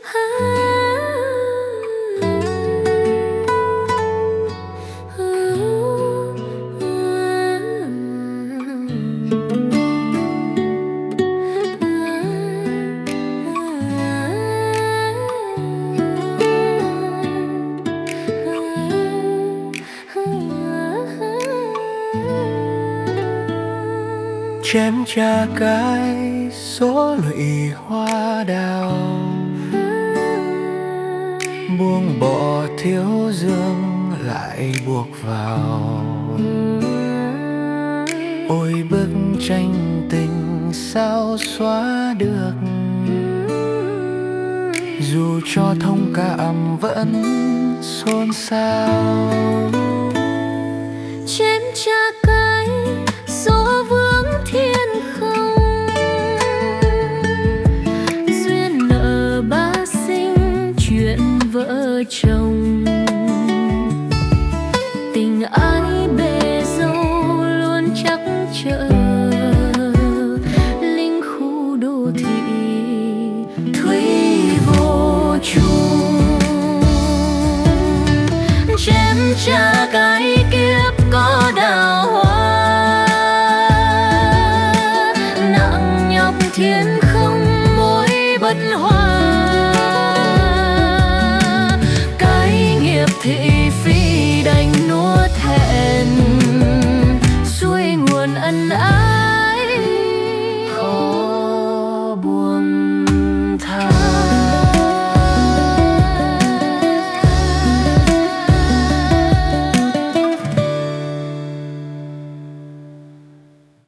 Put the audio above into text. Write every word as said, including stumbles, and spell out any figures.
Chém cha cái số lụy hoa đào, buông bỏ thiếu dương lại buộc vào. Ôi bức tranh tình sao xóa được, dù cho thông cảm vẫn xôn xao. Chém cha cái số vướng thiên không, duyên nợ ba sinh chuyện vợ chồng. Tình ái bề dâu luôn chắc chờ, linh khu đô thị thủy vô chung. Chém cha cái kiếp có đào hoa, nặng nhọc thiên không mối bất hòa. Cái nghiệp thị